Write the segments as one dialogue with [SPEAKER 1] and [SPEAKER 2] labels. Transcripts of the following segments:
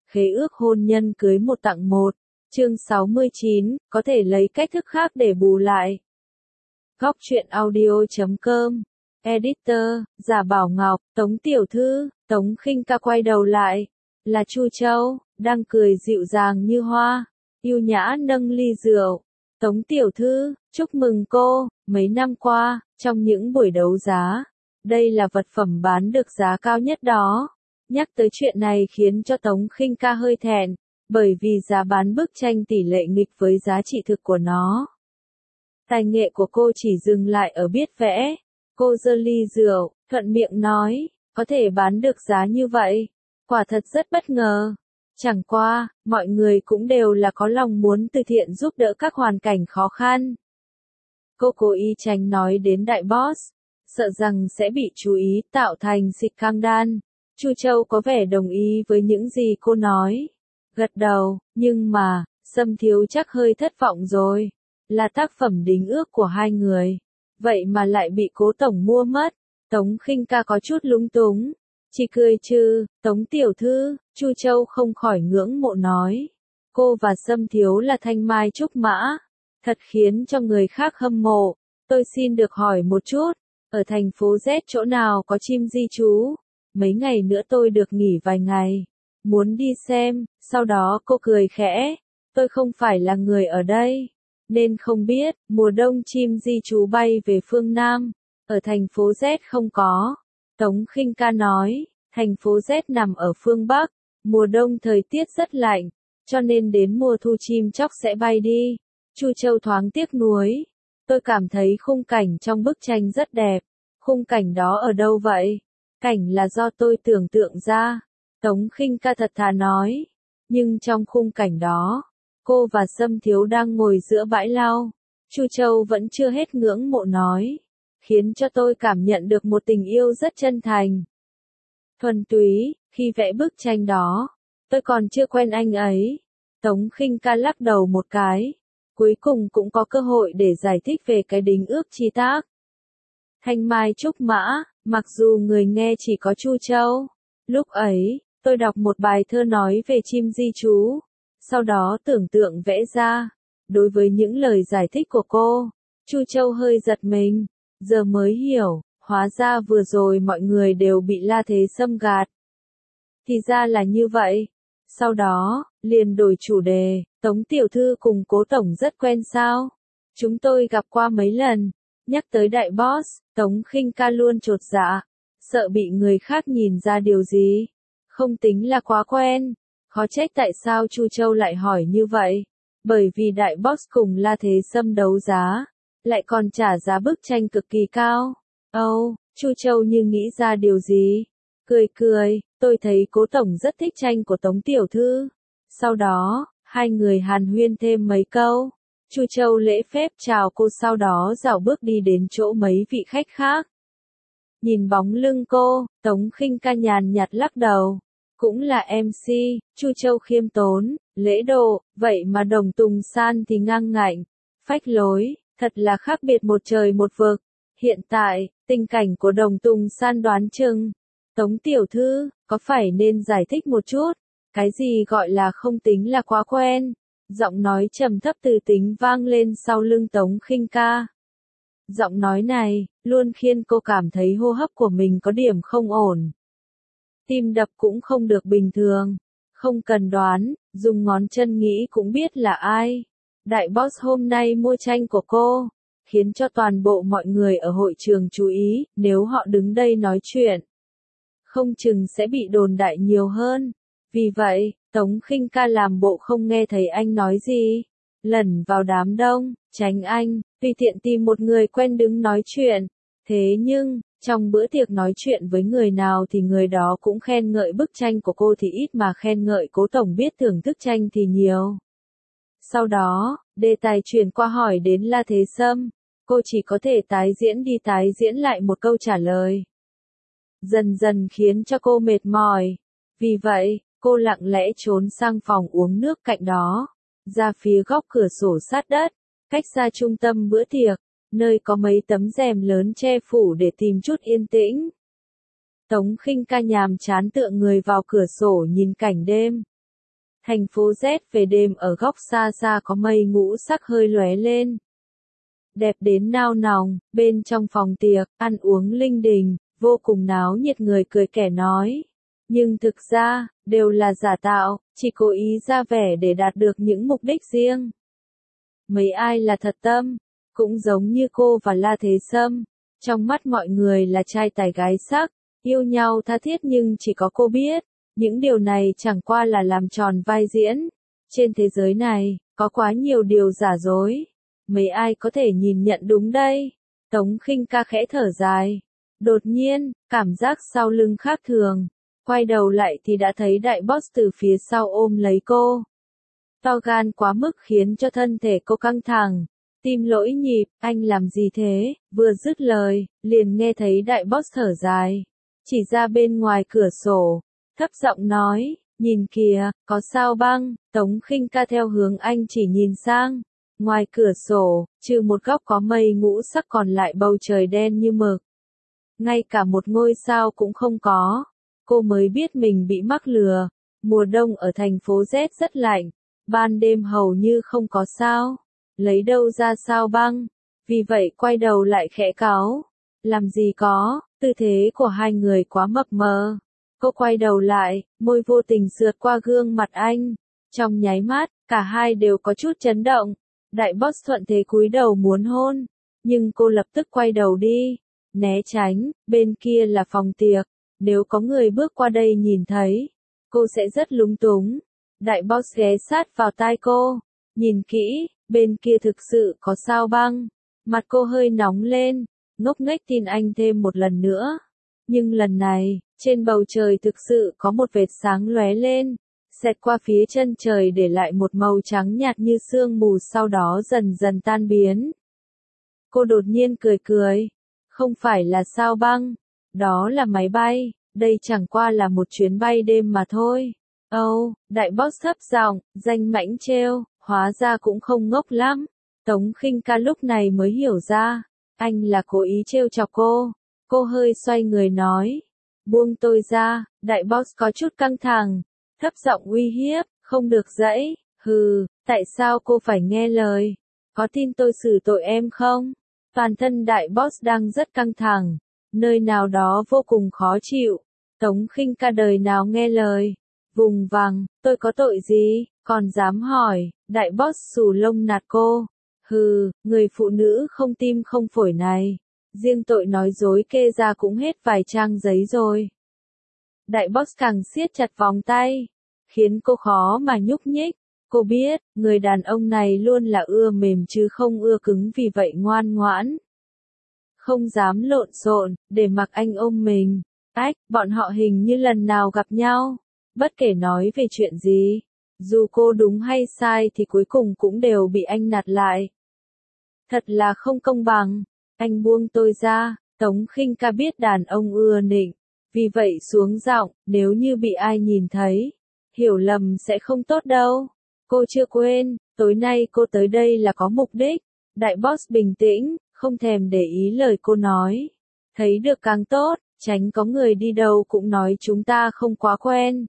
[SPEAKER 1] Khế ước hôn nhân cưới một tặng một. Chương 69, có thể lấy cách thức khác để bù lại. Góc truyện audio.com. Editor, Giả Bảo Ngọc, Tống Tiểu Thư, Tống Khinh Ca quay đầu lại. Là Chu Châu, đang cười dịu dàng như hoa, yêu nhã nâng ly rượu. Tống Tiểu Thư, chúc mừng cô, mấy năm qua, trong những buổi đấu giá, đây là vật phẩm bán được giá cao nhất đó. Nhắc tới chuyện này khiến cho Tống Khinh Ca hơi thẹn, bởi vì giá bán bức tranh tỷ lệ nghịch với giá trị thực của nó. Tài nghệ của cô chỉ dừng lại ở biết vẽ. Cô giơ ly rượu, thuận miệng nói, có thể bán được giá như vậy. Quả thật rất bất ngờ. Chẳng qua, mọi người cũng đều là có lòng muốn từ thiện giúp đỡ các hoàn cảnh khó khăn. Cô cố ý tránh nói đến đại boss, sợ rằng sẽ bị chú ý tạo thành scandal. Chu Châu có vẻ đồng ý với những gì cô nói. Gật đầu, nhưng mà, Sâm Thiếu chắc hơi thất vọng rồi. Là tác phẩm đính ước của hai người. Vậy mà lại bị Cố tổng mua mất. Tống Khinh Ca có chút lúng túng. Chỉ cười chứ, Tống Tiểu Thư, Chu Châu không khỏi ngưỡng mộ nói. Cô và Sâm Thiếu là thanh mai trúc mã. Thật khiến cho người khác hâm mộ. Tôi xin được hỏi một chút. Ở thành phố Z chỗ nào có chim di trú? Mấy ngày nữa tôi được nghỉ vài ngày. Muốn đi xem, sau đó cô cười khẽ. Tôi không phải là người ở đây, nên không biết, mùa đông chim di trú bay về phương Nam. Ở thành phố Z không có. Tống Khinh Ca nói, thành phố Z nằm ở phương Bắc. Mùa đông thời tiết rất lạnh, cho nên đến mùa thu chim chóc sẽ bay đi. Chu Châu thoáng tiếc nuối. Tôi cảm thấy khung cảnh trong bức tranh rất đẹp. Khung cảnh đó ở đâu vậy? Cảnh là do tôi tưởng tượng ra. Tống Khinh Ca thật thà nói. Nhưng trong khung cảnh đó, cô và Sâm Thiếu đang ngồi giữa bãi lau. Chu Châu vẫn chưa hết ngưỡng mộ nói. Khiến cho tôi cảm nhận được một tình yêu rất chân thành. Thuần túy, khi vẽ bức tranh đó, tôi còn chưa quen anh ấy. Tống Khinh Ca lắc đầu một cái. Cuối cùng cũng có cơ hội để giải thích về cái đính ước chi tác. Thanh mai trúc mã, mặc dù người nghe chỉ có Chu Châu. Lúc ấy, tôi đọc một bài thơ nói về chim di trú. Sau đó tưởng tượng vẽ ra. Đối với những lời giải thích của cô, Chu Châu hơi giật mình. Giờ mới hiểu, hóa ra vừa rồi mọi người đều bị La Thế Sâm gạt. Thì ra là như vậy. Sau đó, liền đổi chủ đề, Tống Tiểu Thư cùng Cố tổng rất quen sao? Chúng tôi gặp qua mấy lần. Nhắc tới đại boss, Tống Khinh Ca luôn chột dạ, sợ bị người khác nhìn ra điều gì. Không tính là quá quen. Khó trách tại sao Chu Châu lại hỏi như vậy. Bởi vì đại boss cùng La Thế Sâm đấu giá, lại còn trả giá bức tranh cực kỳ cao. Chu Châu như nghĩ ra điều gì. Cười cười, tôi thấy Cố tổng rất thích tranh của Tống Tiểu Thư. Sau đó, hai người hàn huyên thêm mấy câu. Chu Châu lễ phép chào cô, sau đó dạo bước đi đến chỗ mấy vị khách khác. Nhìn bóng lưng cô, Tống Khinh Ca nhàn nhạt lắc đầu. Cũng là MC, Chu Châu khiêm tốn, lễ độ, vậy mà Đồng Tùng San thì ngang ngạnh, phách lối, thật là khác biệt một trời một vực. Hiện tại, tình cảnh của Đồng Tùng San đoán chừng. Tống Tiểu Thư, có phải nên giải thích một chút? Cái gì gọi là không tính là quá quen? Giọng nói trầm thấp từ tính vang lên sau lưng Tống Khinh Ca. Giọng nói này, luôn khiến cô cảm thấy hô hấp của mình có điểm không ổn. Tim đập cũng không được bình thường. Không cần đoán, dùng ngón chân nghĩ cũng biết là ai. Đại boss hôm nay mua tranh của cô, khiến cho toàn bộ mọi người ở hội trường chú ý, nếu họ đứng đây nói chuyện, không chừng sẽ bị đồn đại nhiều hơn. Vì vậy, Tống Khinh Ca làm bộ không nghe thấy anh nói gì. Lẩn vào đám đông, tránh anh, tùy tiện tìm một người quen đứng nói chuyện. Thế nhưng, trong bữa tiệc nói chuyện với người nào thì người đó cũng khen ngợi bức tranh của cô thì ít mà khen ngợi Cố tổng biết thưởng thức tranh thì nhiều. Sau đó, đề tài chuyển qua hỏi đến La Thế Sâm. Cô chỉ có thể tái diễn lại một câu trả lời. Dần dần khiến cho cô mệt mỏi. Vì vậy, cô lặng lẽ trốn sang phòng uống nước cạnh đó. Ra phía góc cửa sổ sát đất, cách xa trung tâm bữa tiệc, nơi có mấy tấm rèm lớn che phủ để tìm chút yên tĩnh. Tống Khinh Ca nhàm chán tựa người vào cửa sổ nhìn cảnh đêm. Thành phố Z về đêm ở góc xa xa có mây ngũ sắc hơi lóe lên. Đẹp đến nao nòng, bên trong phòng tiệc, ăn uống linh đình, vô cùng náo nhiệt, người cười kẻ nói. Nhưng thực ra, đều là giả tạo, chỉ cố ý ra vẻ để đạt được những mục đích riêng. Mấy ai là thật tâm, cũng giống như cô và La Thế Sâm, trong mắt mọi người là trai tài gái sắc, yêu nhau tha thiết, nhưng chỉ có cô biết, những điều này chẳng qua là làm tròn vai diễn. Trên thế giới này, có quá nhiều điều giả dối. Mấy ai có thể nhìn nhận đúng đây? Tống Khinh Ca khẽ thở dài. Đột nhiên, cảm giác sau lưng khác thường. Quay đầu lại thì đã thấy đại boss từ phía sau ôm lấy cô. To gan quá mức khiến cho thân thể cô căng thẳng. Tim lỗi nhịp, anh làm gì thế? Vừa dứt lời, liền nghe thấy đại boss thở dài. Chỉ ra bên ngoài cửa sổ, thấp giọng nói, nhìn kìa, có sao băng. Tống Khinh Ca theo hướng anh chỉ nhìn sang. Ngoài cửa sổ, trừ một góc có mây ngũ sắc còn lại bầu trời đen như mực. Ngay cả một ngôi sao cũng không có. Cô mới biết mình bị mắc lừa. Mùa đông ở thành phố Z rất lạnh. Ban đêm hầu như không có sao. Lấy đâu ra sao băng. Vì vậy quay đầu lại khẽ cáu. Làm gì có, tư thế của hai người quá mập mờ. Cô quay đầu lại, môi vô tình sượt qua gương mặt anh. Trong nháy mắt, cả hai đều có chút chấn động. Đại boss thuận thế cúi đầu muốn hôn. Nhưng cô lập tức quay đầu đi. Né tránh, bên kia là phòng tiệc. Nếu có người bước qua đây nhìn thấy, cô sẽ rất lúng túng. Đại boss ghé sát vào tai cô. Nhìn kỹ, bên kia thực sự có sao băng. Mặt cô hơi nóng lên, ngốc nghếch tin anh thêm một lần nữa. Nhưng lần này, trên bầu trời thực sự có một vệt sáng lóe lên, xẹt qua phía chân trời để lại một màu trắng nhạt như sương mù, sau đó dần dần tan biến. Cô đột nhiên cười cười. Không phải là sao băng, đó là máy bay, đây chẳng qua là một chuyến bay đêm mà thôi. Đại boss thấp giọng, danh mãnh trêu, hóa ra cũng không ngốc lắm. Tống Khinh Ca lúc này mới hiểu ra, anh là cố ý trêu chọc cô. Cô hơi xoay người nói, buông tôi ra. Đại boss có chút căng thẳng, thấp giọng uy hiếp, không được dãy. Hừ, tại sao cô phải nghe lời? Có tin tôi xử tội em không? Toàn thân đại boss đang rất căng thẳng, nơi nào đó vô cùng khó chịu. Tống Khinh Ca đời nào nghe lời, vùng vằng, tôi có tội gì, còn dám hỏi. Đại boss xù lông nạt cô. Hừ, người phụ nữ không tim không phổi này, riêng tội nói dối kê ra cũng hết vài trang giấy rồi. Đại boss càng siết chặt vòng tay, khiến cô khó mà nhúc nhích. Cô biết, người đàn ông này luôn là ưa mềm chứ không ưa cứng, vì vậy ngoan ngoãn. Không dám lộn xộn, để mặc anh ôm mình. Bọn họ hình như lần nào gặp nhau. Bất kể nói về chuyện gì, dù cô đúng hay sai thì cuối cùng cũng đều bị anh nạt lại. Thật là không công bằng. Anh buông tôi ra. Tống Khinh Ca biết đàn ông ưa nịnh, vì vậy xuống giọng, nếu như bị ai nhìn thấy, hiểu lầm sẽ không tốt đâu. Cô chưa quên, tối nay cô tới đây là có mục đích. Đại boss bình tĩnh, không thèm để ý lời cô nói. Thấy được càng tốt, tránh có người đi đâu cũng nói chúng ta không quá quen.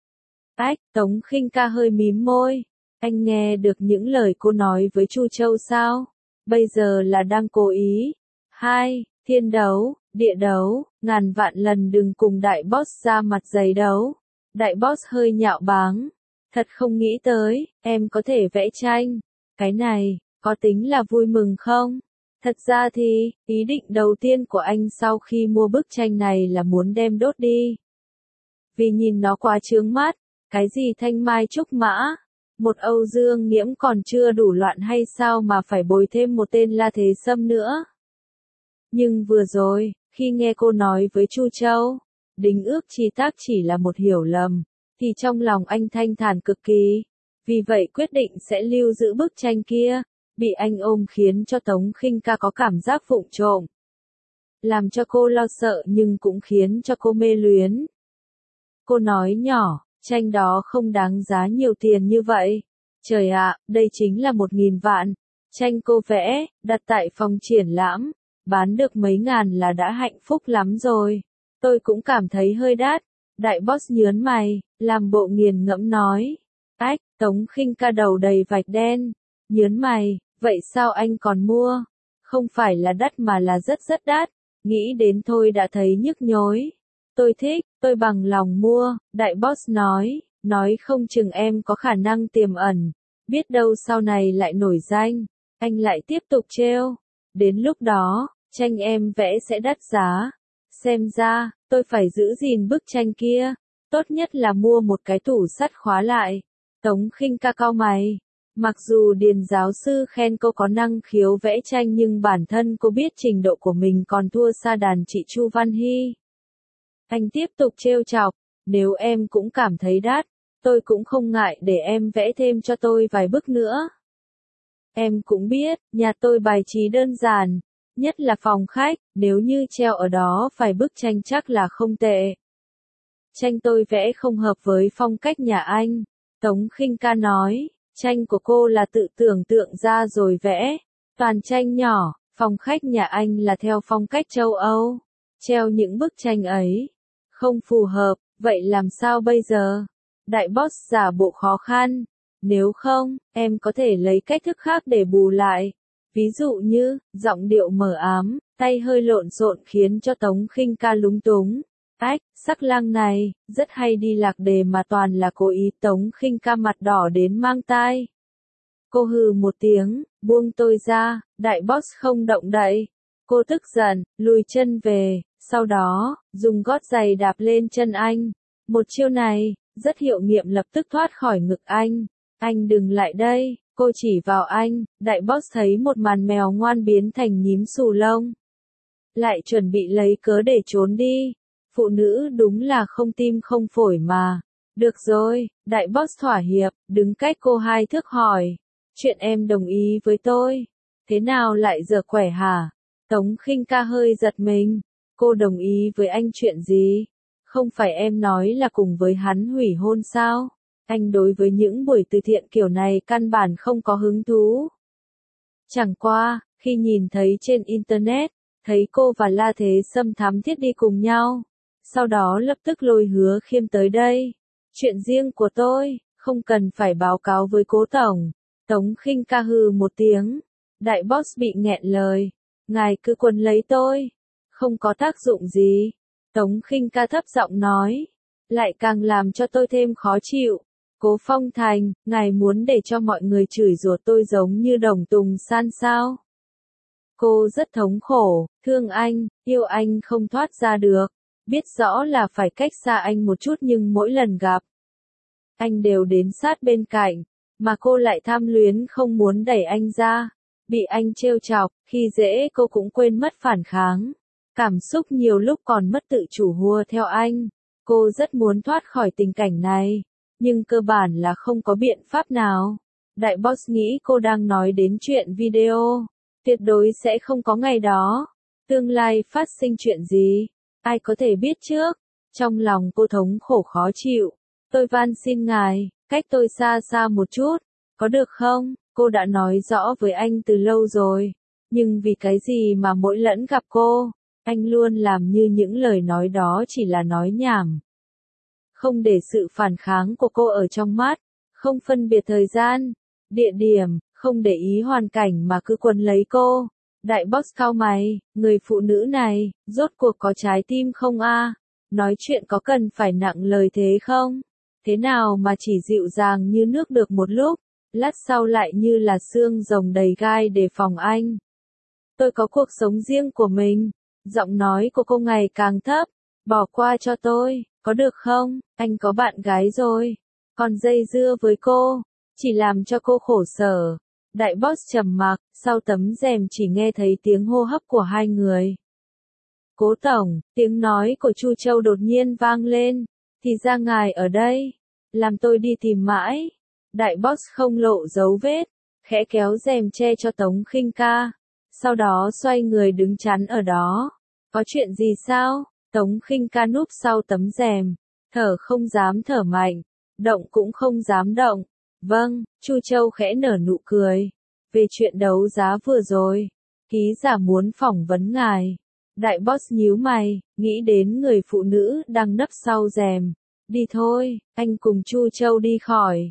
[SPEAKER 1] Tống Khinh Ca hơi mím môi. Anh nghe được những lời cô nói với Chu Châu sao? Bây giờ là đang cố ý. Thiên đấu, địa đấu, ngàn vạn lần đừng cùng đại boss ra mặt dày đấu. Đại boss hơi nhạo báng. Thật không nghĩ tới, em có thể vẽ tranh. Cái này, có tính là vui mừng không? Thật ra thì, ý định đầu tiên của anh sau khi mua bức tranh này là muốn đem đốt đi. Vì nhìn nó quá chướng mắt, cái gì thanh mai trúc mã, một Âu Dương Nghiễm còn chưa đủ loạn hay sao mà phải bồi thêm một tên La Thế Sâm nữa. Nhưng vừa rồi, khi nghe cô nói với Chu Châu, đính ước chi tác chỉ là một hiểu lầm, thì trong lòng anh thanh thản cực kỳ. Vì vậy quyết định sẽ lưu giữ bức tranh kia. Bị anh ôm khiến cho Tống Khinh Ca có cảm giác vụng trộm. Làm cho cô lo sợ nhưng cũng khiến cho cô mê luyến. Cô nói nhỏ, tranh đó không đáng giá nhiều tiền như vậy. Trời ạ, đây chính là 1.000 vạn. Tranh cô vẽ, đặt tại phòng triển lãm, bán được mấy ngàn là đã hạnh phúc lắm rồi. Tôi cũng cảm thấy hơi đắt. Đại boss nhớn mày, làm bộ nghiền ngẫm nói. Ách, Tống Khinh Ca đầu đầy vạch đen, nhớn mày, vậy sao anh còn mua? Không phải là đắt mà là rất rất đắt, nghĩ đến thôi đã thấy nhức nhối. Tôi thích, tôi bằng lòng mua, đại boss nói không chừng em có khả năng tiềm ẩn, biết đâu sau này lại nổi danh, anh lại tiếp tục trêu. Đến lúc đó, tranh em vẽ sẽ đắt giá. Xem ra, tôi phải giữ gìn bức tranh kia, tốt nhất là mua một cái tủ sắt khóa lại. Tống Khinh Ca cau mày. Mặc dù Điền giáo sư khen cô có năng khiếu vẽ tranh nhưng bản thân cô biết trình độ của mình còn thua xa đàn chị Chu Văn Hy. Anh tiếp tục trêu chọc, nếu em cũng cảm thấy đắt, tôi cũng không ngại để em vẽ thêm cho tôi vài bức nữa. Em cũng biết, nhà tôi bài trí đơn giản, nhất là phòng khách, nếu như treo ở đó vài bức tranh chắc là không tệ. Tranh tôi vẽ không hợp với phong cách nhà anh, Tống Khinh Ca nói, tranh của cô là tự tưởng tượng ra rồi vẽ, toàn tranh nhỏ, phòng khách nhà anh là theo phong cách châu Âu, treo những bức tranh ấy, không phù hợp, vậy làm sao bây giờ? Đại boss giả bộ khó khăn, nếu không, em có thể lấy cách thức khác để bù lại. Ví dụ như, giọng điệu mờ ám, tay hơi lộn xộn khiến cho Tống Khinh Ca lúng túng. Ách, sắc lang này, rất hay đi lạc đề mà toàn là cố ý. Tống Khinh Ca mặt đỏ đến mang tai. Cô hừ một tiếng, buông tôi ra, đại boss không động đậy. Cô tức giận, lùi chân về, sau đó, dùng gót giày đạp lên chân anh. Một chiêu này, rất hiệu nghiệm lập tức thoát khỏi ngực anh. Anh đừng lại đây, cô chỉ vào anh, đại boss thấy một màn mèo ngoan biến thành nhím xù lông. Lại chuẩn bị lấy cớ để trốn đi. Phụ nữ đúng là không tim không phổi mà. Được rồi, đại boss thỏa hiệp, đứng cách cô 2 thước hỏi. Chuyện em đồng ý với tôi. Thế nào lại dở quẻ hả? Tống Khinh Ca hơi giật mình. Cô đồng ý với anh chuyện gì? Không phải em nói là cùng với hắn hủy hôn sao? Anh đối với những buổi từ thiện kiểu này căn bản không có hứng thú. Chẳng qua, khi nhìn thấy trên Internet, thấy cô và La Thế Sâm thắm thiết đi cùng nhau. Sau đó lập tức lôi Hứa Khiêm tới đây. Chuyện riêng của tôi, không cần phải báo cáo với cố tổng. Tống Khinh Ca hừ một tiếng. Đại boss bị nghẹn lời. Ngài cứ quấn lấy tôi. Không có tác dụng gì. Tống Khinh Ca thấp giọng nói. Lại càng làm cho tôi thêm khó chịu. Cố Phong Thành, ngài muốn để cho mọi người chửi rủa tôi giống như Đồng Tùng San sao? Cô rất thống khổ, thương anh, yêu anh không thoát ra được. Biết rõ là phải cách xa anh một chút nhưng mỗi lần gặp, anh đều đến sát bên cạnh, mà cô lại tham luyến không muốn đẩy anh ra. Bị anh trêu chọc, khi dễ cô cũng quên mất phản kháng. Cảm xúc nhiều lúc còn mất tự chủ hùa theo anh. Cô rất muốn thoát khỏi tình cảnh này, nhưng cơ bản là không có biện pháp nào. Đại boss nghĩ cô đang nói đến chuyện video. Tuyệt đối sẽ không có ngày đó. Tương lai phát sinh chuyện gì? Ai có thể biết trước? Trong lòng cô thống khổ khó chịu. Tôi van xin ngài, cách tôi xa xa một chút. Có được không? Cô đã nói rõ với anh từ lâu rồi. Nhưng vì cái gì mà mỗi lần gặp cô, anh luôn làm như những lời nói đó chỉ là nói nhảm. Không để sự phản kháng của cô ở trong mắt. Không phân biệt thời gian, địa điểm, không để ý hoàn cảnh mà cứ quấn lấy cô. Đại boss cau mày, người phụ nữ này, rốt cuộc có trái tim không a? Nói chuyện có cần phải nặng lời thế không? Thế nào mà chỉ dịu dàng như nước được một lúc, lát sau lại như là xương rồng đầy gai để phòng anh. Tôi có cuộc sống riêng của mình. Giọng nói của cô ngày càng thấp. Bỏ qua cho tôi, có được không? Anh có bạn gái rồi. Còn dây dưa với cô, chỉ làm cho cô khổ sở. Đại boss trầm mặc, sau tấm rèm chỉ nghe thấy tiếng hô hấp của hai người. Cố tổng, tiếng nói của Chu Châu đột nhiên vang lên. Thì ra ngài ở đây. Làm tôi đi tìm mãi. Đại boss không lộ dấu vết, khẽ kéo rèm che cho Tống Khinh Ca. Sau đó xoay người đứng chắn ở đó. Có chuyện gì sao? Tống Khinh Ca núp sau tấm rèm. Thở không dám thở mạnh. Động cũng không dám động. Vâng, Chu Châu khẽ nở nụ cười. Về chuyện đấu giá vừa rồi, ký giả muốn phỏng vấn ngài. Đại boss nhíu mày, nghĩ đến người phụ nữ đang nấp sau rèm. Đi thôi, anh cùng Chu Châu đi khỏi.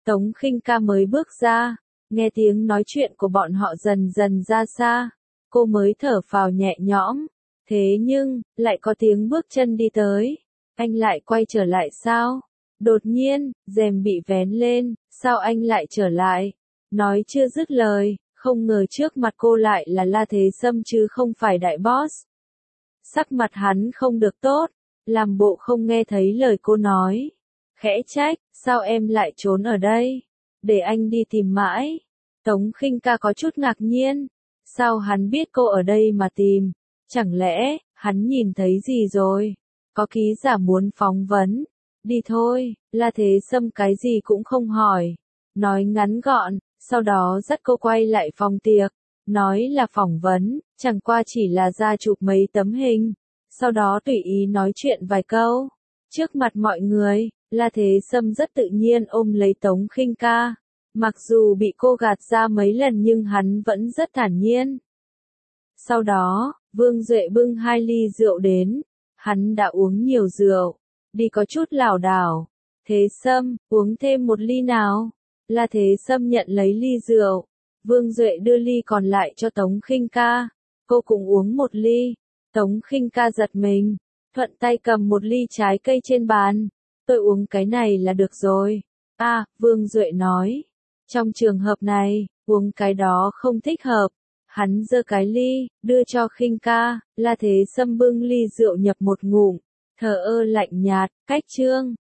[SPEAKER 1] Tống Khinh Ca mới bước ra, nghe tiếng nói chuyện của bọn họ dần dần ra xa, cô mới thở phào nhẹ nhõm. Thế nhưng, lại có tiếng bước chân đi tới. Anh lại quay trở lại sao? Đột nhiên, rèm bị vén lên, sao anh lại trở lại? Nói chưa dứt lời, không ngờ trước mặt cô lại là La Thế Sâm chứ không phải đại boss. Sắc mặt hắn không được tốt, làm bộ không nghe thấy lời cô nói. Khẽ trách, sao em lại trốn ở đây? Để anh đi tìm mãi. Tống Khinh Ca có chút ngạc nhiên. Sao hắn biết cô ở đây mà tìm? Chẳng lẽ, hắn nhìn thấy gì rồi? Có ký giả muốn phỏng vấn. Đi thôi, La Thế Sâm cái gì cũng không hỏi. Nói ngắn gọn, sau đó dắt cô quay lại phòng tiệc. Nói là phỏng vấn, chẳng qua chỉ là ra chụp mấy tấm hình. Sau đó tùy ý nói chuyện vài câu. Trước mặt mọi người, La Thế Sâm rất tự nhiên ôm lấy Tống Khinh Ca. Mặc dù bị cô gạt ra mấy lần nhưng hắn vẫn rất thản nhiên. Sau đó, Vương Duệ bưng 2 ly rượu đến. Hắn đã uống nhiều rượu, đi có chút lảo đảo. Thế Sâm, uống thêm một ly nào. La Thế Sâm nhận lấy ly rượu. Vương Duệ đưa ly còn lại cho Tống Khinh Ca. Cô cũng uống một ly. Tống Khinh Ca giật mình, thuận tay cầm một ly trái cây trên bàn. Tôi uống cái này là được rồi. Vương Duệ nói. Trong trường hợp này, uống cái đó không thích hợp. Hắn giơ cái ly, đưa cho Khinh Ca. La Thế Sâm bưng ly rượu nhập một ngụm, thờ ơ lạnh nhạt, cách chương.